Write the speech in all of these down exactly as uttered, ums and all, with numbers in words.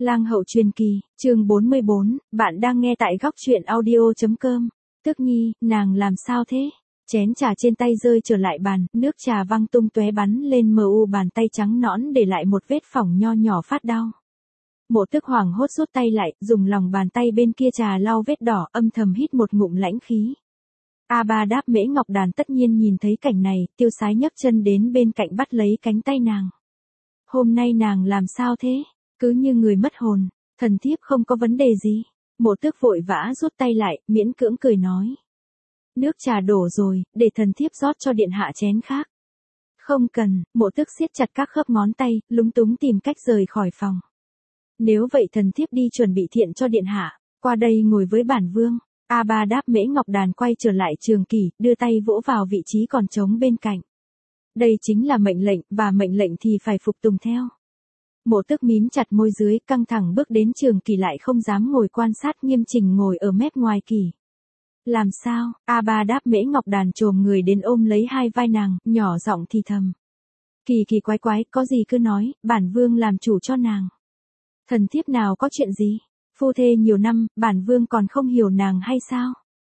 Lang hậu truyền kỳ, chương bốn mươi bốn, bạn đang nghe tại góc truyện audio.com. Tước Nhi, nàng làm sao thế? Chén trà trên tay rơi trở lại bàn, nước trà văng tung tóe bắn lên mờ u bàn tay trắng nõn để lại một vết phỏng nho nhỏ phát đau. Mộ Tước hoảng hốt rút tay lại, dùng lòng bàn tay bên kia trà lau vết đỏ, âm thầm hít một ngụm lãnh khí. A Ba Đáp Mễ Ngọc Đàn tất nhiên nhìn thấy cảnh này, tiêu sái nhấc chân đến bên cạnh bắt lấy cánh tay nàng. Hôm nay nàng làm sao thế? Cứ như người mất hồn, thần thiếp không có vấn đề gì. Mộ Tước vội vã rút tay lại, miễn cưỡng cười nói. Nước trà đổ rồi, để thần thiếp rót cho điện hạ chén khác. Không cần, Mộ Tước siết chặt các khớp ngón tay, lúng túng tìm cách rời khỏi phòng. Nếu vậy thần thiếp đi chuẩn bị thiện cho điện hạ, qua đây ngồi với bản vương. A Ba Đáp Mễ Ngọc Đàn quay trở lại Trường Kỷ, đưa tay vỗ vào vị trí còn trống bên cạnh. Đây chính là mệnh lệnh, và mệnh lệnh thì phải phục tùng theo. Mộ Tước mím chặt môi dưới, căng thẳng bước đến Trường Kỷ lại không dám ngồi quan sát, nghiêm chỉnh ngồi ở mép ngoài Kỷ. Làm sao? A Ba Đáp Mễ Ngọc Đàn chồm người đến ôm lấy hai vai nàng, nhỏ giọng thì thầm. Kỳ kỳ quái quái, có gì cứ nói, bản vương làm chủ cho nàng. Thần thiếp nào có chuyện gì? Phu thê nhiều năm, bản vương còn không hiểu nàng hay sao?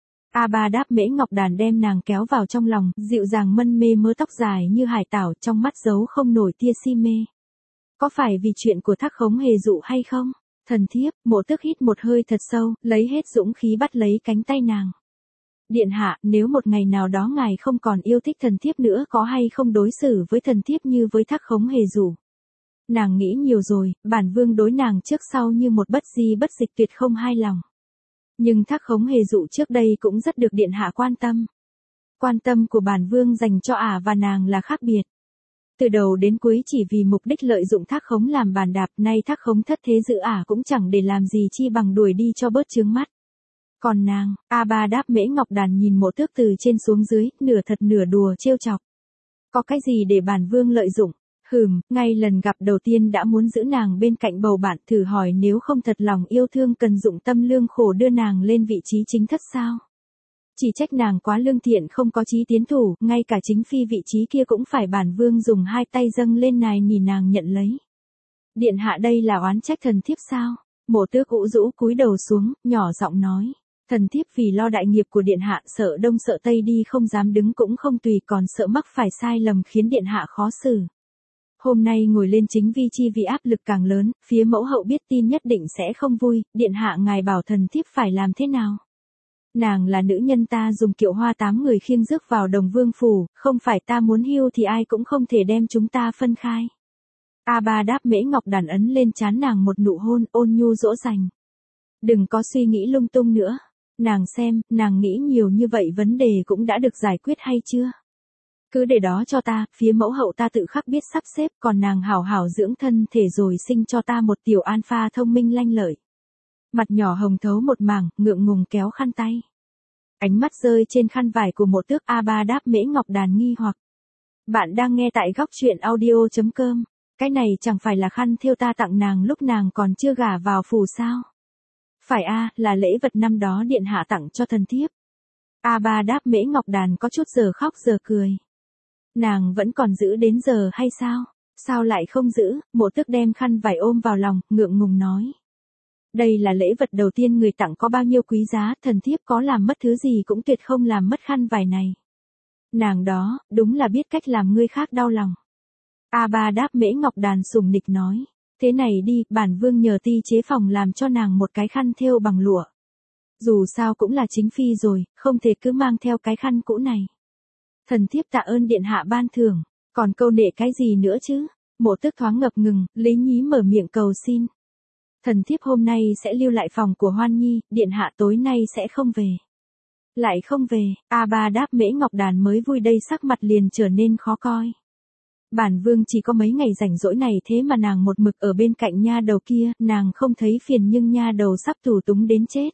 A Ba Đáp Mễ Ngọc Đàn đem nàng kéo vào trong lòng, dịu dàng mân mê mớ tóc dài như hải tảo, trong mắt giấu không nổi tia si mê. Có phải vì chuyện của Thác Khống Hề Dụ hay không? Thần thiếp, Mộ Tước hít một hơi thật sâu, lấy hết dũng khí bắt lấy cánh tay nàng. Điện hạ, nếu một ngày nào đó ngài không còn yêu thích thần thiếp nữa, có hay không đối xử với thần thiếp như với Thác Khống Hề Dụ? Nàng nghĩ nhiều rồi, bản vương đối nàng trước sau như một bất di bất dịch, tuyệt không hai lòng. Nhưng Thác Khống Hề Dụ trước đây cũng rất được điện hạ quan tâm. Quan tâm của bản vương dành cho ả và nàng là khác biệt. Từ đầu đến cuối chỉ vì mục đích lợi dụng Thác Khống làm bàn đạp, nay Thác Khống thất thế giữ ả cũng chẳng để làm gì chi bằng đuổi đi cho bớt chướng mắt. Còn nàng, A Ba Đáp Mễ Ngọc Đàn nhìn Mộ Tước từ trên xuống dưới, nửa thật nửa đùa trêu chọc. Có cái gì để bản vương lợi dụng? Hừm, ngay lần gặp đầu tiên đã muốn giữ nàng bên cạnh bầu bạn, thử hỏi nếu không thật lòng yêu thương cần dụng tâm lương khổ đưa nàng lên vị trí chính thất sao? Chỉ trách nàng quá lương thiện không có chí tiến thủ, ngay cả chính phi vị trí kia cũng phải bản vương dùng hai tay dâng lên nài nỉ nàng nhận lấy. Điện hạ đây là oán trách thần thiếp sao? Mộ Tước ủ rũ cúi đầu xuống, nhỏ giọng nói. Thần thiếp vì lo đại nghiệp của điện hạ, sợ đông sợ tây đi không dám đứng cũng không tùy, còn sợ mắc phải sai lầm khiến điện hạ khó xử. Hôm nay ngồi lên chính vi chi vì áp lực càng lớn, phía mẫu hậu biết tin nhất định sẽ không vui, điện hạ ngài bảo thần thiếp phải làm thế nào? Nàng là nữ nhân ta dùng kiệu hoa tám người khiêng rước vào Đồng Vương phủ, không phải ta muốn hưu thì ai cũng không thể đem chúng ta phân khai. A Ba Đáp Mễ Ngọc Đàn ấn lên trán nàng một nụ hôn, ôn nhu dỗ dành. Đừng có suy nghĩ lung tung nữa. Nàng xem, nàng nghĩ nhiều như vậy vấn đề cũng đã được giải quyết hay chưa? Cứ để đó cho ta, phía mẫu hậu ta tự khắc biết sắp xếp, còn nàng hảo hảo dưỡng thân thể rồi sinh cho ta một tiểu alpha thông minh lanh lợi. Mặt nhỏ hồng thấu một mảng, ngượng ngùng kéo khăn tay. Ánh mắt rơi trên khăn vải của Mộ Tước. A Ba Đáp Mễ Ngọc Đàn nghi hoặc. Bạn đang nghe tại góc truyện audio.com. Cái này chẳng phải là khăn thêu ta tặng nàng lúc nàng còn chưa gả vào phủ sao? Phải a, là lễ vật năm đó điện hạ tặng cho thần thiếp. A Ba Đáp Mễ Ngọc Đàn có chút giờ khóc giờ cười. Nàng vẫn còn giữ đến giờ hay sao? Sao lại không giữ? Mộ Tước đem khăn vải ôm vào lòng, ngượng ngùng nói. Đây là lễ vật đầu tiên người tặng có bao nhiêu quý giá, thần thiếp có làm mất thứ gì cũng tuyệt không làm mất khăn vải này. Nàng đó, đúng là biết cách làm người khác đau lòng. A Ba Đáp Mễ Ngọc Đàn sủng nịch nói. Thế này đi, bản vương nhờ ti chế phòng làm cho nàng một cái khăn thêu bằng lụa. Dù sao cũng là chính phi rồi, không thể cứ mang theo cái khăn cũ này. Thần thiếp tạ ơn điện hạ ban thưởng, còn câu nệ cái gì nữa chứ? Mộ Tước thoáng ngập ngừng, lý nhí mở miệng cầu xin. Thần thiếp hôm nay sẽ lưu lại phòng của Hoan Nhi, điện hạ tối nay sẽ không về. Lại không về, A Ba Đáp Mễ Ngọc Đàn mới vui đây sắc mặt liền trở nên khó coi. Bản vương chỉ có mấy ngày rảnh rỗi này thế mà nàng một mực ở bên cạnh nha đầu kia, nàng không thấy phiền nhưng nha đầu sắp tù túng đến chết.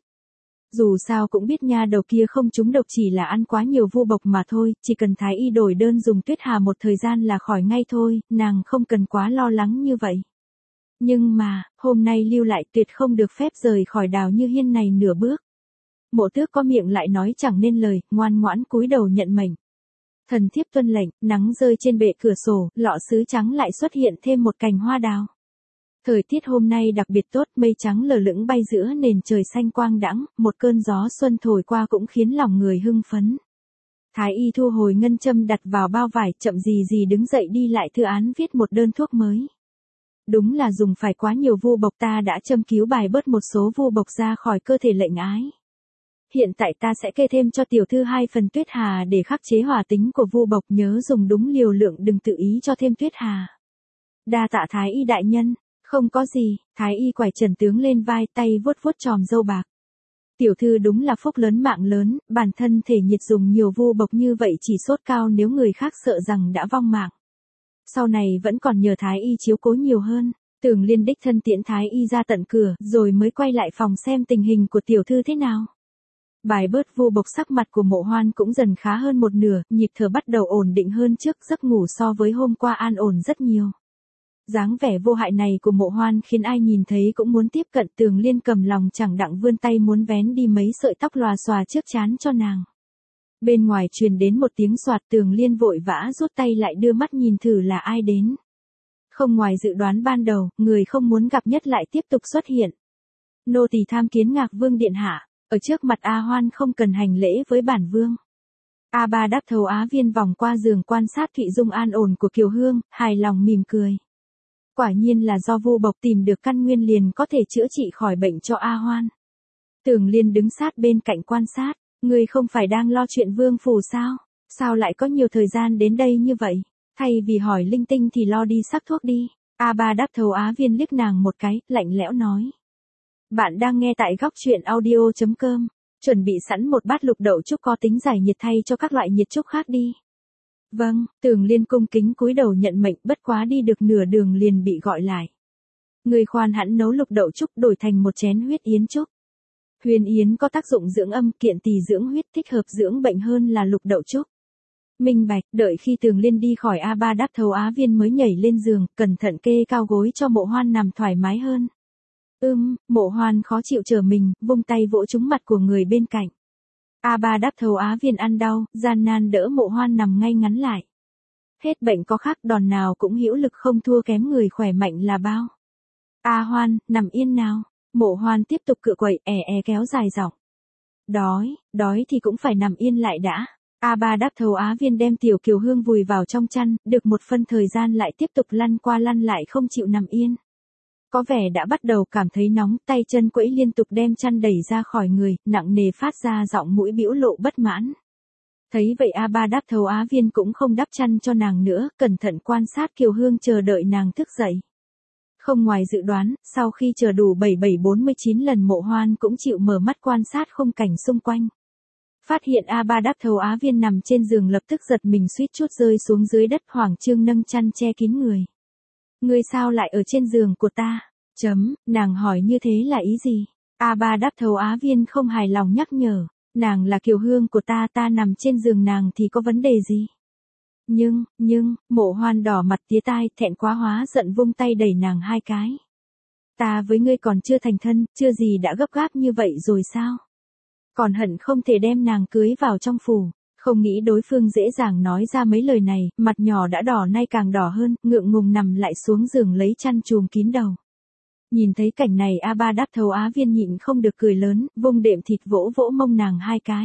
Dù sao cũng biết nha đầu kia không trúng độc chỉ là ăn quá nhiều vu bộc mà thôi, chỉ cần thái y đổi đơn dùng tuyết hà một thời gian là khỏi ngay thôi, nàng không cần quá lo lắng như vậy. Nhưng mà, hôm nay lưu lại tuyệt không được phép rời khỏi Đào Như Hiên này nửa bước. Mộ Tước có miệng lại nói chẳng nên lời, ngoan ngoãn cúi đầu nhận mệnh. Thần thiếp tuân lệnh, nắng rơi trên bệ cửa sổ, lọ sứ trắng lại xuất hiện thêm một cành hoa đào. Thời tiết hôm nay đặc biệt tốt, mây trắng lờ lững bay giữa nền trời xanh quang đãng, một cơn gió xuân thổi qua cũng khiến lòng người hưng phấn. Thái y thu hồi ngân châm đặt vào bao vải, chậm gì gì đứng dậy đi lại thư án viết một đơn thuốc mới. Đúng là dùng phải quá nhiều vu bộc, ta đã châm cứu bài bớt một số vu bộc ra khỏi cơ thể lệnh ái. Hiện tại ta sẽ kê thêm cho tiểu thư hai phần tuyết hà để khắc chế hỏa tính của vu bộc, nhớ dùng đúng liều lượng, đừng tự ý cho thêm tuyết hà. Đa tạ thái y đại nhân. Không có gì, thái y quải Trần tướng lên vai, tay vuốt vuốt tròm râu bạc. Tiểu thư đúng là phúc lớn mạng lớn, bản thân thể nhiệt dùng nhiều vu bộc như vậy chỉ sốt cao, nếu người khác sợ rằng đã vong mạng. Sau này vẫn còn nhờ thái y chiếu cố nhiều hơn. Tưởng Liên đích thân tiễn thái y ra tận cửa, rồi mới quay lại phòng xem tình hình của tiểu thư thế nào. Bài bớt vu bộc, sắc mặt của Mộ Hoan cũng dần khá hơn một nửa, nhịp thở bắt đầu ổn định hơn trước, giấc ngủ so với hôm qua an ổn rất nhiều. Dáng vẻ vô hại này của Mộ Hoan khiến ai nhìn thấy cũng muốn tiếp cận. Tưởng Liên cầm lòng chẳng đặng vươn tay muốn vén đi mấy sợi tóc lòa xòa trước trán cho nàng. Bên ngoài truyền đến một tiếng soạt, Tưởng Liên vội vã rút tay lại, đưa mắt nhìn thử là ai đến. Không ngoài dự đoán ban đầu, người không muốn gặp nhất lại tiếp tục xuất hiện. Nô tỳ tham kiến Ngạc Vương điện hạ. Ở trước mặt A Hoan không cần hành lễ với bản vương. A Ba đáp thầu Á Viên vòng qua giường quan sát Thụy Dung an ổn của Kiều Hương, hài lòng mỉm cười. Quả nhiên là do vu bộc tìm được căn nguyên liền có thể chữa trị khỏi bệnh cho A Hoan. Tưởng Liên đứng sát bên cạnh quan sát. Ngươi không phải đang lo chuyện vương phủ sao? Sao lại có nhiều thời gian đến đây như vậy? Thay vì hỏi linh tinh thì lo đi sắc thuốc đi. A Ba đáp thầu Á Viên liếc nàng một cái, lạnh lẽo nói. Bạn đang nghe tại góc truyện audio chấm com. Chuẩn bị sẵn một bát lục đậu trúc có tính giải nhiệt thay cho các loại nhiệt trúc khác đi. Vâng, Tưởng Liên cung kính cúi đầu nhận mệnh, bất quá đi được nửa đường liền bị gọi lại. Người khoan hãn nấu lục đậu trúc đổi thành một chén huyết yến trúc. Huyền yến có tác dụng dưỡng âm, kiện tỳ dưỡng huyết, thích hợp dưỡng bệnh hơn là lục đậu trúc. Minh bạch. Đợi khi Tưởng Liên đi khỏi, A Ba đáp thầu Á Viên mới nhảy lên giường, cẩn thận kê cao gối cho Mộ Hoan nằm thoải mái hơn. Ưm, Mộ Hoan khó chịu trở mình, vung tay vỗ trúng mặt của người bên cạnh. A Ba đáp thầu Á Viên ăn đau, gian nan đỡ Mộ Hoan nằm ngay ngắn lại. Hết bệnh có khác, đòn nào cũng hữu lực, không thua kém người khỏe mạnh là bao. A Hoan, nằm yên nào. Mộ Hoan tiếp tục cựa quậy, è è kéo dài giọng. Đói, đói thì cũng phải nằm yên lại đã. A Ba đáp thầu Á Viên đem tiểu Kiều Hương vùi vào trong chăn, được một phân thời gian lại tiếp tục lăn qua lăn lại không chịu nằm yên. Có vẻ đã bắt đầu cảm thấy nóng, tay chân quẫy liên tục đem chăn đẩy ra khỏi người, nặng nề phát ra giọng mũi bĩu lộ bất mãn. Thấy vậy A Ba đáp thầu Á Viên cũng không đắp chăn cho nàng nữa, cẩn thận quan sát Kiều Hương chờ đợi nàng thức dậy. Không ngoài dự đoán, sau khi chờ đủ bảy bảy bốn mươi chín lần, Mộ Hoan cũng chịu mở mắt quan sát khung cảnh xung quanh. Phát hiện A Ba đáp thầu Á Viên nằm trên giường, lập tức giật mình suýt chút rơi xuống dưới đất, hoảng trương nâng chăn che kín người. Ngươi sao lại ở trên giường của ta? Chấm, nàng hỏi như thế là ý gì? A Ba đáp thầu Á Viên không hài lòng nhắc nhở. Nàng là Kiều Hương của ta, ta nằm trên giường nàng thì có vấn đề gì? Nhưng, nhưng, Mộ Hoan đỏ mặt tía tai, thẹn quá hóa giận vung tay đẩy nàng hai cái. Ta với ngươi còn chưa thành thân, chưa gì đã gấp gáp như vậy rồi sao? Còn hận không thể đem nàng cưới vào trong phủ. Không nghĩ đối phương dễ dàng nói ra mấy lời này, mặt nhỏ đã đỏ nay càng đỏ hơn, ngượng ngùng nằm lại xuống giường lấy chăn chùm kín đầu. Nhìn thấy cảnh này, A Ba đáp thầu Á Viên nhịn không được cười lớn, vung đệm thịt vỗ vỗ mông nàng hai cái.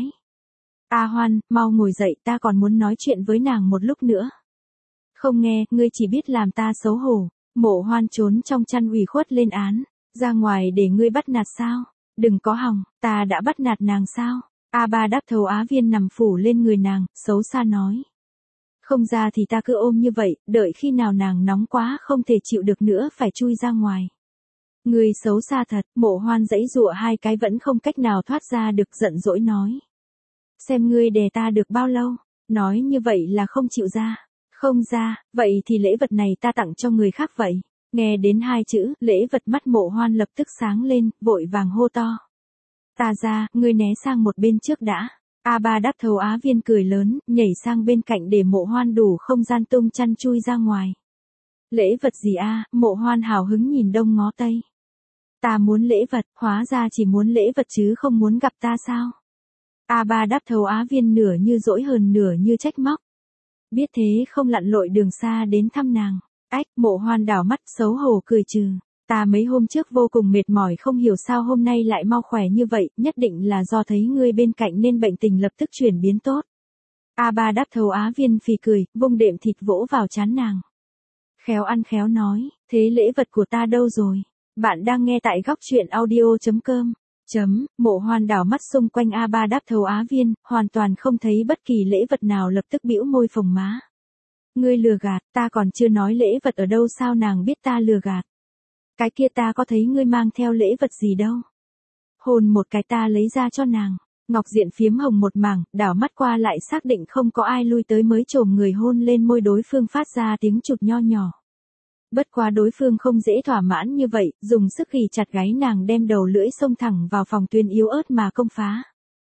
A Hoan, mau ngồi dậy, ta còn muốn nói chuyện với nàng một lúc nữa. Không nghe, ngươi chỉ biết làm ta xấu hổ. Mộ Hoan trốn trong chăn ủy khuất lên án. Ra ngoài để ngươi bắt nạt sao? Đừng có hòng, ta đã bắt nạt nàng sao? A Ba đáp thầu Á Viên nằm phủ lên người nàng, xấu xa nói. Không ra thì ta cứ ôm như vậy, đợi khi nào nàng nóng quá không thể chịu được nữa phải chui ra ngoài. Ngươi xấu xa thật. Mộ Hoan giãy giụa hai cái vẫn không cách nào thoát ra được, giận dỗi nói. Xem ngươi đè ta được bao lâu, nói như vậy là không chịu ra. Không ra, vậy thì lễ vật này ta tặng cho người khác vậy. Nghe đến hai chữ, lễ vật, mắt Mộ Hoan lập tức sáng lên, vội vàng hô to. Ta ra, ngươi né sang một bên trước đã. A Ba đáp thầu Á Viên cười lớn, nhảy sang bên cạnh để Mộ Hoan đủ không gian tung chăn chui ra ngoài. Lễ vật gì a? Mộ Hoan hào hứng nhìn đông ngó tây. Ta muốn lễ vật, hóa ra chỉ muốn lễ vật chứ không muốn gặp ta sao? A Ba đáp thầu Á Viên nửa như dỗi hờn nửa như trách móc. Biết thế không lặn lội đường xa đến thăm nàng. Ách, Mộ Hoan đảo mắt xấu hổ cười trừ. Ta mấy hôm trước vô cùng mệt mỏi không hiểu sao hôm nay lại mau khỏe như vậy, nhất định là do thấy ngươi bên cạnh nên bệnh tình lập tức chuyển biến tốt. A Ba đáp thầu Á Viên phì cười, vung đệm thịt vỗ vào trán nàng. Khéo ăn khéo nói, thế lễ vật của ta đâu rồi? Bạn đang nghe tại góc truyện audio.com. Chấm, Mộ Hoan đảo mắt xung quanh A Ba đáp thầu Á Viên, hoàn toàn không thấy bất kỳ lễ vật nào, lập tức bĩu môi phồng má. Ngươi lừa gạt, ta còn chưa nói lễ vật ở đâu, sao nàng biết ta lừa gạt? Cái kia ta có thấy ngươi mang theo lễ vật gì đâu. Hôn một cái ta lấy ra cho nàng. Ngọc Diện phiếm hồng một mảng, đảo mắt qua lại xác định không có ai lui tới mới chồm người hôn lên môi đối phương, phát ra tiếng chụt nho nhỏ. Bất quá đối phương không dễ thỏa mãn như vậy, dùng sức ghì chặt gáy nàng, đem đầu lưỡi xông thẳng vào phòng tuyến yếu ớt mà công phá.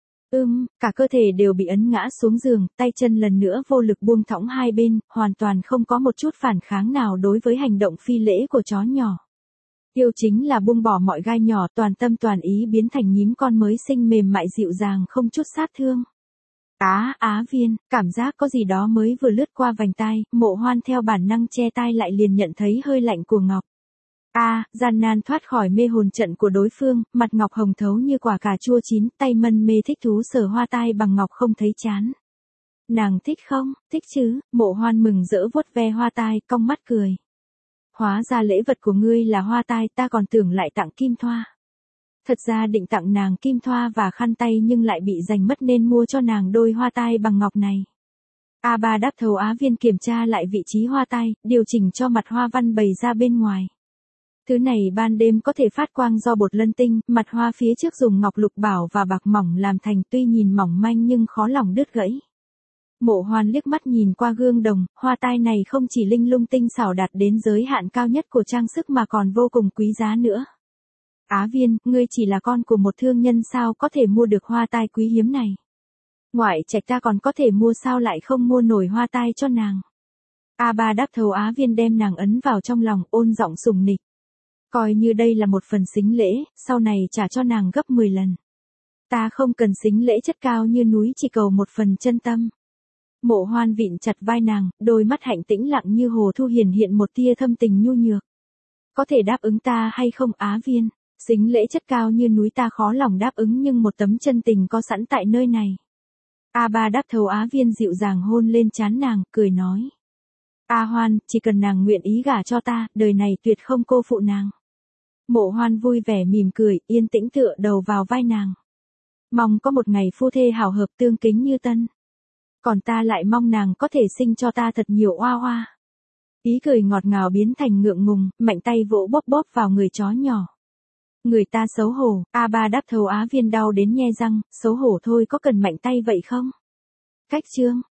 Ưm, cả cơ thể đều bị ấn ngã xuống giường, tay chân lần nữa vô lực buông thõng hai bên, hoàn toàn không có một chút phản kháng nào đối với hành động phi lễ của chó nhỏ. Yêu chính là buông bỏ mọi gai nhỏ, toàn tâm toàn ý biến thành nhím con mới sinh, mềm mại dịu dàng không chút sát thương. Á, Á Viên, cảm giác có gì đó mới vừa lướt qua vành tai, Mộ Hoan theo bản năng che tai lại liền nhận thấy hơi lạnh của Ngọc. A, à, gian nan thoát khỏi mê hồn trận của đối phương, mặt Ngọc hồng thấu như quả cà chua chín, tay mân mê thích thú sờ hoa tai bằng ngọc không thấy chán. Nàng thích không? Thích chứ? Mộ Hoan mừng rỡ vuốt ve hoa tai, cong mắt cười. Hóa ra lễ vật của ngươi là hoa tai, ta còn tưởng lại tặng kim thoa. Thật ra định tặng nàng kim thoa và khăn tay nhưng lại bị giành mất nên mua cho nàng đôi hoa tai bằng ngọc này. A Ba đáp thầu Á Viên kiểm tra lại vị trí hoa tai, điều chỉnh cho mặt hoa văn bày ra bên ngoài. Thứ này ban đêm có thể phát quang do bột lân tinh, mặt hoa phía trước dùng ngọc lục bảo và bạc mỏng làm thành, tuy nhìn mỏng manh nhưng khó lòng đứt gãy. Mộ Hoan liếc mắt nhìn qua gương đồng, hoa tai này không chỉ linh lung tinh xảo đạt đến giới hạn cao nhất của trang sức mà còn vô cùng quý giá nữa. Á Viên, ngươi chỉ là con của một thương nhân sao có thể mua được hoa tai quý hiếm này? Ngoại trạch ta còn có thể mua, sao lại không mua nổi hoa tai cho nàng? A Ba đáp thầu Á Viên đem nàng ấn vào trong lòng, ôn giọng sùng nịch. Coi như đây là một phần sính lễ, sau này trả cho nàng gấp mười lần. Ta không cần sính lễ chất cao như núi, chỉ cầu một phần chân tâm. Mộ Hoan vịn chặt vai nàng, đôi mắt hạnh tĩnh lặng như hồ thu hiển hiện một tia thâm tình nhu nhược. Có thể đáp ứng ta hay không Á Viên? Sính lễ chất cao như núi ta khó lòng đáp ứng, nhưng một tấm chân tình có sẵn tại nơi này. A Ba đáp thầu Á Viên dịu dàng hôn lên trán nàng, cười nói. A Hoan, chỉ cần nàng nguyện ý gả cho ta, đời này tuyệt không cô phụ nàng. Mộ Hoan vui vẻ mỉm cười, yên tĩnh tựa đầu vào vai nàng. Mong có một ngày phu thê hảo hợp tương kính như tân. Còn ta lại mong nàng có thể sinh cho ta thật nhiều oa oa. Ý cười ngọt ngào biến thành ngượng ngùng, mạnh tay vỗ bóp bóp vào người chó nhỏ. Người ta xấu hổ, A Ba đáp thầu Á Viên đau đến nhe răng, xấu hổ thôi có cần mạnh tay vậy không? Cách chương.